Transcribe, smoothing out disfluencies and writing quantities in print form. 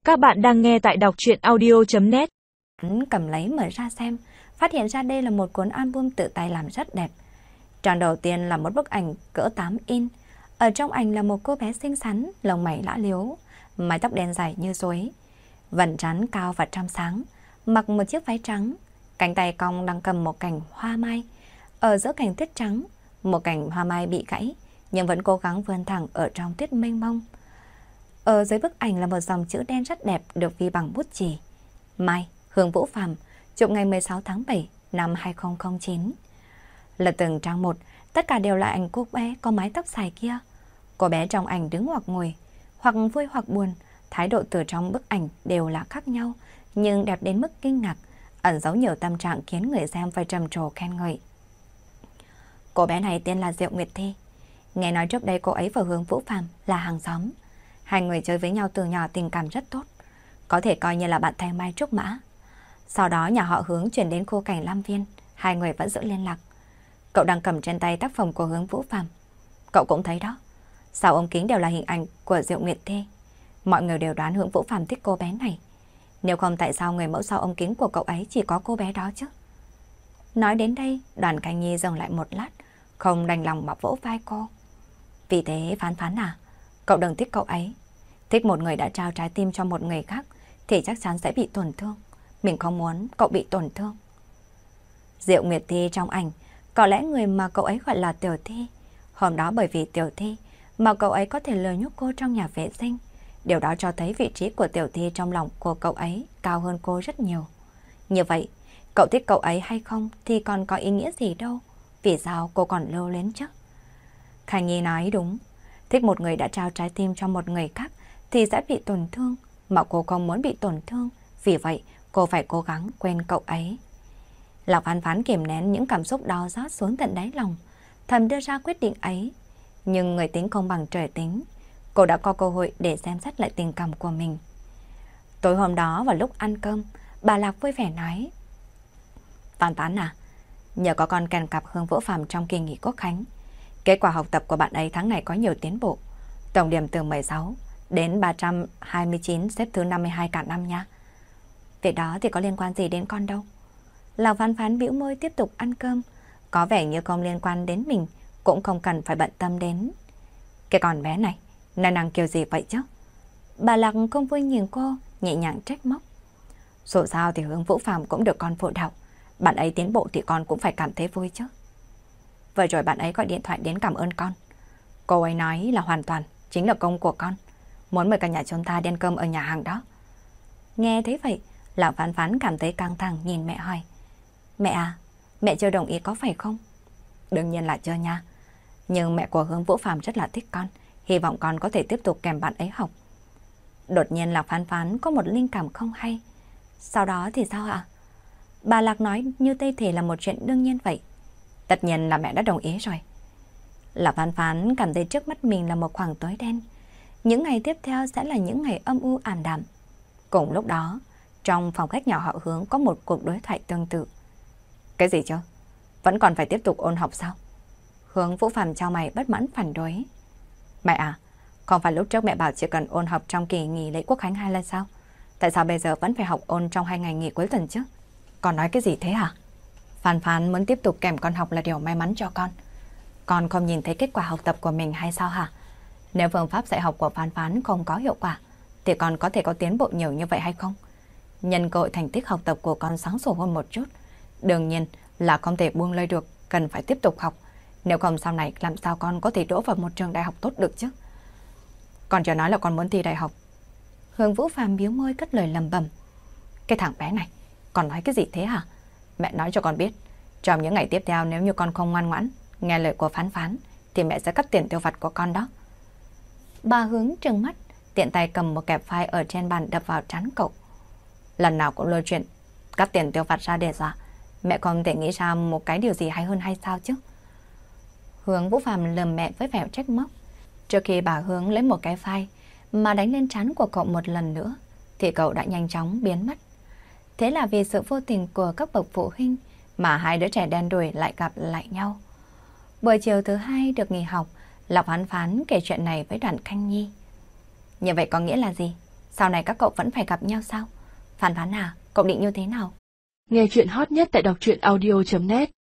Các bạn đang nghe tại đọc truyện audio.net. Hắn cầm lấy mở ra xem, phát hiện ra đây là một cuốn album tự tay làm rất đẹp. Trang đầu tiên là một bức ảnh cỡ 8 in. Ở trong ảnh là một cô bé xinh xắn, lông mày lã liếu, mái tóc đen dài như rối, vầng trán cao và trong sáng, mặc một chiếc váy trắng, cánh tay cong đang cầm một cành hoa mai. Ở giữa cành tuyết trắng, một cành hoa mai bị gãy, nhưng vẫn cố gắng vươn thẳng ở trong tuyết mênh mông. Ở dưới bức ảnh là một dòng chữ đen rất đẹp được ghi bằng bút chì. Mai, Hương Vũ Phàm, chụp ngày 16 tháng 7 năm 2009. Lật từng trang một, tất cả đều là ảnh cô bé có mái tóc dài kia. Cô bé trong ảnh đứng hoặc ngồi, hoặc vui hoặc buồn, thái độ từ trong bức ảnh đều là khác nhau, nhưng đẹp đến mức kinh ngạc, ẩn giấu nhiều tâm trạng khiến người xem phải trầm trồ khen ngợi. Cô bé này tên là Diệu Nguyệt Thi. Nghe nói trước đây cô ấy và Hương Vũ Phàm là hàng xóm. Hai người chơi với nhau từ nhỏ, tình cảm rất tốt, có thể coi như là bạn thanh mai trúc mã. Sau đó nhà họ Hướng chuyển đến khu cảnh Lam Viên, hai người vẫn giữ liên lạc. Cậu đang cầm trên tay tác phẩm của Hướng Vũ Phàm. Cậu cũng thấy đó, sau ống kính đều là hình ảnh của Diệu Nguyệt Thi. Mọi người đều đoán Hướng Vũ Phàm thích cô bé này. Nếu không tại sao người mẫu sau ống kính của cậu ấy chỉ có cô bé đó chứ? Nói đến đây, Đoàn Cảnh Nhi dừng lại một lát, không đành lòng mà vỗ vai cô. Vì thế Phán Phán à, cậu đừng thích cậu ấy. Thích một người đã trao trái tim cho một người khác thì chắc chắn sẽ bị tổn thương. Mình không muốn cậu bị tổn thương. Diệu Nguyệt Thi trong ảnh, có lẽ người mà cậu ấy gọi là Tiểu Thi. Hôm đó bởi vì Tiểu Thi mà cậu ấy có thể lừa nhốt cô trong nhà vệ sinh. Điều đó cho thấy vị trí của Tiểu Thi trong lòng của cậu ấy cao hơn cô rất nhiều. Như vậy, cậu thích cậu ấy hay không thì còn có ý nghĩa gì đâu. Vì sao cô còn lưu luyến chứ? Khanh Nhi nói đúng. Thích một người đã trao trái tim cho một người khác thì sẽ bị tổn thương, mà cô không muốn bị tổn thương, vì vậy cô phải cố gắng quên cậu ấy. Lạc Phán Phán kiềm nén những cảm xúc đau xót xuống tận đáy lòng, thầm đưa ra quyết định ấy. Nhưng người tính không bằng trời tính, cô đã có cơ hội để xem xét lại tình cảm của mình. Tối hôm đó vào lúc ăn cơm, bà Lạc vui vẻ nói: Phán Phán à, nhờ có con kèm cặp Hương Vũ Phàm trong kỳ nghỉ Quốc khánh, kết quả học tập của bạn ấy tháng này có nhiều tiến bộ. Tổng điểm từ 16 đến 329, xếp thứ 52 cả năm nha. Việc đó thì có liên quan gì đến con đâu. Lạc Phán Phán bĩu môi tiếp tục ăn cơm. Có vẻ như không liên quan đến mình, cũng không cần phải bận tâm đến. Cái con bé này, nói năng kiểu gì vậy chứ? Bà Lạc không vui nhìn cô, nhẹ nhàng trách móc. Dù sao thì Hương Vũ Phàm cũng được con phụ đạo. Bạn ấy tiến bộ thì con cũng phải cảm thấy vui chứ. Vừa rồi bạn ấy gọi điện thoại đến cảm ơn con. Cô ấy nói là hoàn toàn chính là công của con, muốn mời cả nhà chúng ta đi ăn cơm ở nhà hàng đó. Nghe thấy vậy, Lạc Phán Phán cảm thấy căng thẳng nhìn mẹ hỏi: Mẹ à, mẹ chưa đồng ý có phải không? Đương nhiên là chưa nha. Nhưng mẹ của Hương Vũ Phàm rất là thích con, hy vọng con có thể tiếp tục kèm bạn ấy học. Đột nhiên Lạc Phán Phán có một linh cảm không hay. Sau đó thì sao ạ? Bà Lạc nói như tây thể là một chuyện đương nhiên vậy. Tất nhiên là mẹ đã đồng ý rồi. Lạc Phán Phán cảm thấy trước mắt mình là một khoảng tối đen. Những ngày tiếp theo sẽ là những ngày âm u ảm đạm. Cùng lúc đó, trong phòng khách nhà họ Hướng có một cuộc đối thoại tương tự. Cái gì chứ? Vẫn còn phải tiếp tục ôn học sao? Hướng Vũ Phàm chau mày bất mãn phản đối. Mẹ à, không phải lúc trước mẹ bảo chỉ cần ôn học trong kỳ nghỉ lễ Quốc khánh 2 lần sao? Tại sao bây giờ vẫn phải học ôn trong 2 ngày nghỉ cuối tuần chứ? Con nói cái gì thế hả? Phán Phán muốn tiếp tục kèm con học là điều may mắn cho con. Con không nhìn thấy kết quả học tập của mình hay sao hả? Nếu phương pháp dạy học của Phán Phán không có hiệu quả thì con có thể có tiến bộ nhiều như vậy hay không? Nhân cơ hội thành tích học tập của con sáng sủa hơn một chút, đương nhiên là không thể buông lơi được, cần phải tiếp tục học. Nếu không sau này làm sao con có thể đỗ vào một trường đại học tốt được chứ? Con chưa nói là con muốn thi đại học. Hương Vũ Phàm biếu môi cất lời lẩm bẩm. Cái thằng bé này, con nói cái gì thế hả? Mẹ nói cho con biết, trong những ngày tiếp theo nếu như con không ngoan ngoãn nghe lời của Phán Phán thì mẹ sẽ cắt tiền tiêu vặt của con đó. Bà Hướng trừng mắt, tiện tay cầm một kẹp phai ở trên bàn đập vào trán cậu. Lần nào cũng lôi chuyện cắt tiền tiêu vặt ra để dọa. Mẹ không thể nghĩ ra một cái điều gì hay hơn hay sao chứ? Hướng Vũ Phàm lườm mẹ với vẻ trách móc. Trước khi bà Hướng lấy một cái phai mà đánh lên trán của cậu một lần nữa thì cậu đã nhanh chóng biến mất. Thế là vì sự vô tình của các bậc phụ huynh mà hai đứa trẻ đen đủi lại gặp lại nhau. Buổi chiều thứ hai được nghỉ học, Lạc Phán Phán kể chuyện này với Đoàn Khanh Nhi. Như vậy có nghĩa là gì? Sau này các cậu vẫn phải gặp nhau sao? Phán Phán à, cậu định như thế nào? Nghe chuyện hot nhất tại đọc truyện audio.net